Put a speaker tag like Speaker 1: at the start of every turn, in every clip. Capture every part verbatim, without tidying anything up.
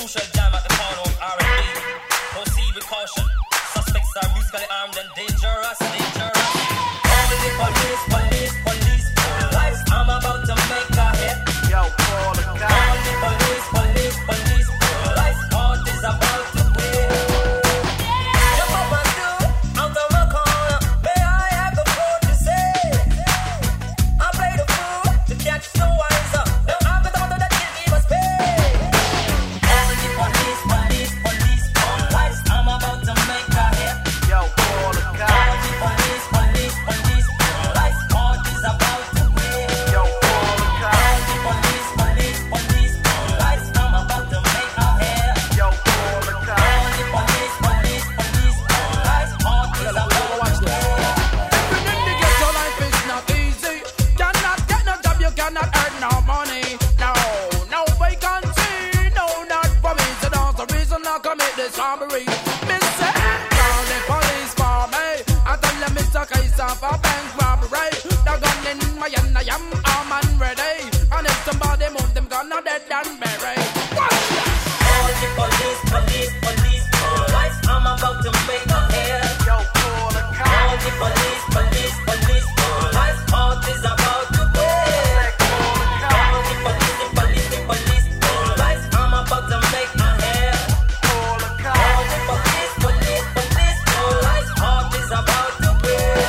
Speaker 1: crucial jam at the corner of R and B. Proceed with caution. Suspects are musically armed and dangerous, dangerous. All the police, police, police, lights. I'm about to make a hit. Yo, call the cops. All the police, police, police, lights. Heart is about to win. Jump up and do out of a corner. May I have the food to say? I play the fool to catch the wiser. Now I'm the one that can give us pay. All the police, police, police, lights. I'm about to make a hit. Yo, call the cops. All the police, police, police, lights. Heart is about to win. Yo, call the cops. All the police, police, police, lights. I'm about to make a hit. Yo, call the cops. All the police, police, police, lights. Heart is about to win.
Speaker 2: Living in the ghetto life is not easy. Cannot get no job, you cannot earn no money. No, no vacancy, no not for me. So that's the reason I commit this robbery. Mister Call the police for me. I tell them it's a case of a bank robbery. The gun in my hand, I am armed and ready. And if somebody move them gun, I'm dead and buried.
Speaker 1: All the police, police, police, lights. I'm about to make a hit. Yo, call the cops. All the police, police, police, lights. Heart is about to win. All the police, police, police, lights. I'm about to make a hit. Call the cops. All the police, police, police, lights. Heart is about to win.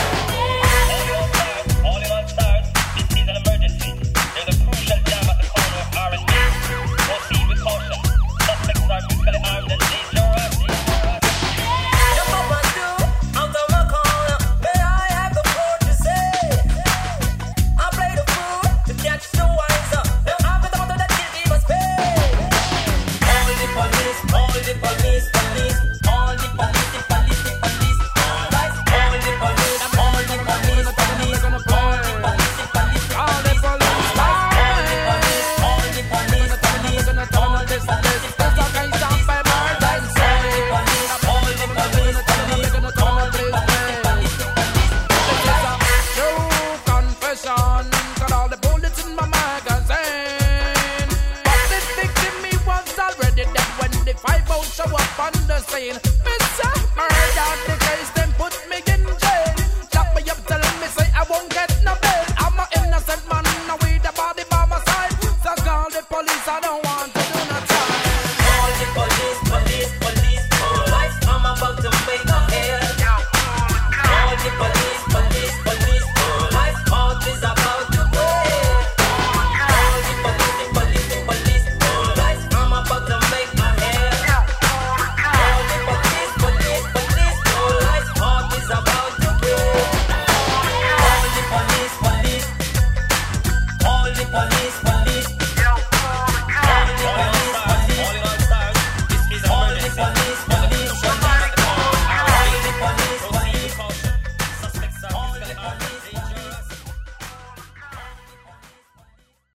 Speaker 1: All in all stars, this is an emergency. There's a crucial jam at the corner of R and B. Proceed with caution. Suspects are musically armed and dangerous, dangerous. Jump up and do out of a corner. May I have the food to say? I play the fool to catch the wiser. Now I'm the one that can give us pay. All the police, all the police, police, all the police, the police, the police, lights. All the police, all the police, police, all the police, the police, the police,
Speaker 2: All the police,
Speaker 1: lights. All the police, all the police, police, all the police, the police,
Speaker 2: There's a case of emergency.
Speaker 1: all the police, all the police, police, all the police, the police.
Speaker 2: True confession, got all the bullets in my magazine. But the victim, he was already dead when the five out show up on the scene. Mister Murder, the case